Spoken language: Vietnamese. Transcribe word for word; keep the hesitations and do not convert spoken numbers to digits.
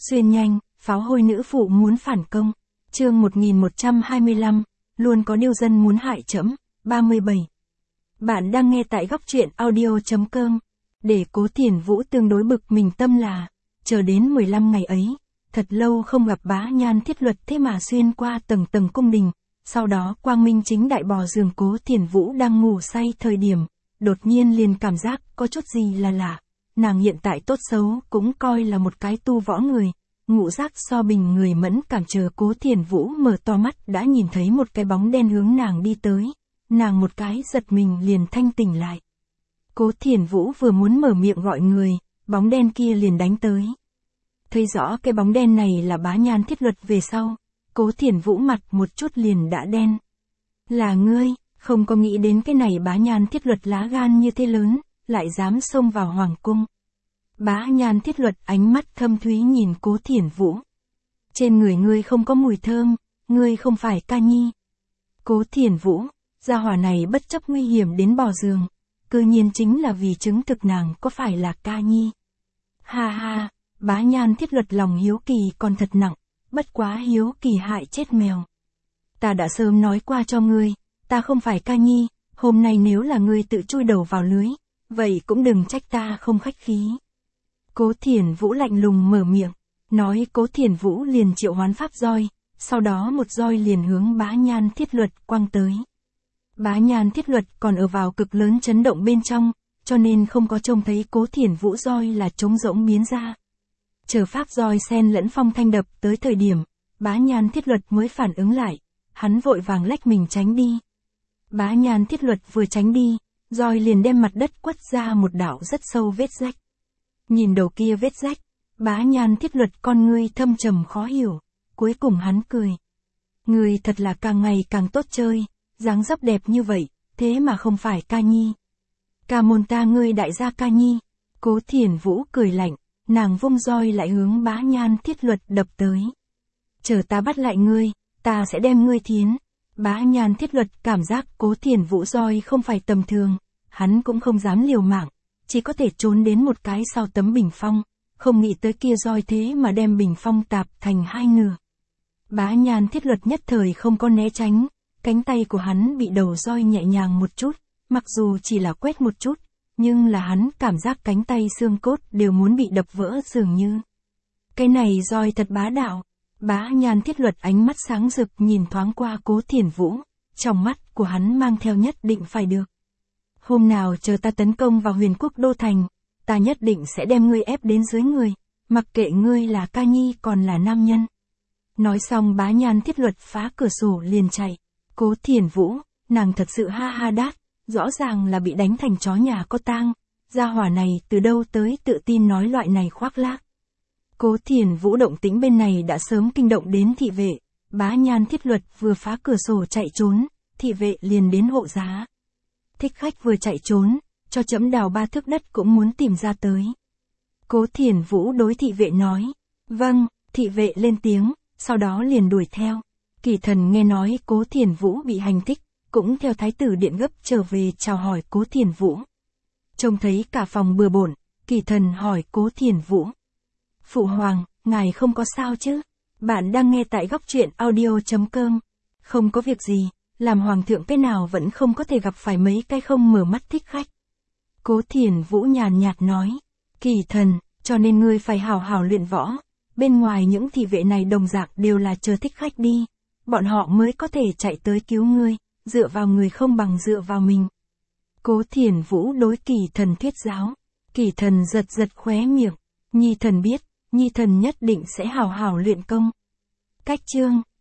Xuyên nhanh, pháo hôi nữ phụ muốn phản công. Chương một nghìn một trăm hai mươi lăm, luôn có điêu dân muốn hại trẫm. ba mươi bảy. Bạn đang nghe tại góc truyện audio chấm com. Để Cố Thiền Vũ tương đối bực mình tâm là, chờ đến mười lăm ngày ấy, thật lâu không gặp Bá Nhan Thiết Luật thế mà xuyên qua tầng tầng cung đình, sau đó quang minh chính đại bò giường Cố Thiền Vũ đang ngủ say thời điểm, đột nhiên liền cảm giác có chút gì là lạ. Nàng hiện tại tốt xấu cũng coi là một cái tu võ người, ngũ giác so bình người mẫn cảm, chờ Cố Thiền Vũ mở to mắt đã nhìn thấy một cái bóng đen hướng nàng đi tới, nàng một cái giật mình liền thanh tỉnh lại. Cố Thiền Vũ vừa muốn mở miệng gọi người, bóng đen kia liền đánh tới. Thấy rõ cái bóng đen này là Bá Nhan Thiết Luật về sau, Cố Thiền Vũ mặt một chút liền đã đen. Là ngươi, không có nghĩ đến cái này Bá Nhan Thiết Luật lá gan như thế lớn, lại dám xông vào hoàng cung. Bá Nhan Thiết Luật ánh mắt thâm thúy nhìn Cố Thiền Vũ. Trên người ngươi không có mùi thơm, ngươi không phải ca nhi. Cố Thiền Vũ, gia hỏa này bất chấp nguy hiểm đến bò giường, cư nhiên chính là vì chứng thực nàng có phải là ca nhi. Ha ha, Bá Nhan Thiết Luật lòng hiếu kỳ còn thật nặng, bất quá hiếu kỳ hại chết mèo. Ta đã sớm nói qua cho ngươi, ta không phải ca nhi, hôm nay nếu là ngươi tự chui đầu vào lưới, vậy cũng đừng trách ta không khách khí. Cố Thiền Vũ lạnh lùng mở miệng, nói Cố Thiền Vũ liền triệu hoán pháp roi, sau đó một roi liền hướng Bá Nhan Thiết Luật quăng tới. Bá Nhan Thiết Luật còn ở vào cực lớn chấn động bên trong, cho nên không có trông thấy Cố Thiền Vũ roi là trống rỗng biến ra. Chờ pháp roi xen lẫn phong thanh đập tới thời điểm, Bá Nhan Thiết Luật mới phản ứng lại, hắn vội vàng lách mình tránh đi. Bá Nhan Thiết Luật vừa tránh đi, roi liền đem mặt đất quất ra một đạo rất sâu vết rách. Nhìn đầu kia vết rách, Bá Nhan Thiết Luật con ngươi thâm trầm khó hiểu, cuối cùng hắn cười. Ngươi thật là càng ngày càng tốt chơi, dáng dấp đẹp như vậy, thế mà không phải ca nhi. Ca môn ta ngươi đại gia ca nhi. Cố Thiền Vũ cười lạnh, nàng vung roi lại hướng Bá Nhan Thiết Luật đập tới. Chờ ta bắt lại ngươi, ta sẽ đem ngươi thiến. Bá Nhan Thiết Luật cảm giác Cố Thiền Vũ roi không phải tầm thường, hắn cũng không dám liều mạng, chỉ có thể trốn đến một cái sau tấm bình phong, không nghĩ tới kia roi thế mà đem bình phong tạp thành hai nửa. Bá Nhan Thiết Luật nhất thời không có né tránh, cánh tay của hắn bị đầu roi nhẹ nhàng một chút, mặc dù chỉ là quét một chút, nhưng là hắn cảm giác cánh tay xương cốt đều muốn bị đập vỡ dường như. Cái này roi thật bá đạo. Bá Nhan Thiết Luật ánh mắt sáng rực nhìn thoáng qua Cố Thiền Vũ, trong mắt của hắn mang theo nhất định phải được. Hôm nào chờ ta tấn công vào Huyền Quốc đô thành, ta nhất định sẽ đem ngươi ép đến dưới người, mặc kệ ngươi là ca nhi còn là nam nhân. Nói xong Bá Nhan Thiết Luật phá cửa sổ liền chạy. Cố Thiền Vũ, nàng thật sự ha ha đát, rõ ràng là bị đánh thành chó nhà có tang, gia hỏa này từ đâu tới tự tin nói loại này khoác lác. Cố Thiền Vũ động tĩnh bên này đã sớm kinh động đến thị vệ, Bá Nhan Thiết Luật vừa phá cửa sổ chạy trốn, thị vệ liền đến hộ giá. Thích khách vừa chạy trốn, cho trẫm đào ba thước đất cũng muốn tìm ra tới. Cố Thiền Vũ đối thị vệ nói, vâng, thị vệ lên tiếng, sau đó liền đuổi theo. Kỳ Thần nghe nói Cố Thiền Vũ bị hành thích, cũng theo thái tử điện gấp trở về chào hỏi Cố Thiền Vũ. Trông thấy cả phòng bừa bộn, Kỳ Thần hỏi Cố Thiền Vũ. Phụ hoàng, ngài không có sao chứ? Bạn đang nghe tại góc truyện audio chấm com. Không có việc gì, làm hoàng thượng cái nào vẫn không có thể gặp phải mấy cái không mở mắt thích khách. Cố Thiền Vũ nhàn nhạt nói. Kỳ Thần, cho nên ngươi phải hào hào luyện võ. Bên ngoài những thị vệ này đồng dạng đều là chờ thích khách đi. Bọn họ mới có thể chạy tới cứu ngươi, dựa vào người không bằng dựa vào mình. Cố Thiền Vũ đối Kỳ Thần thuyết giáo. Kỳ Thần giật giật khóe miệng. Nhi thần biết, Nhi thần nhất định sẽ hào hào luyện công. Cách chương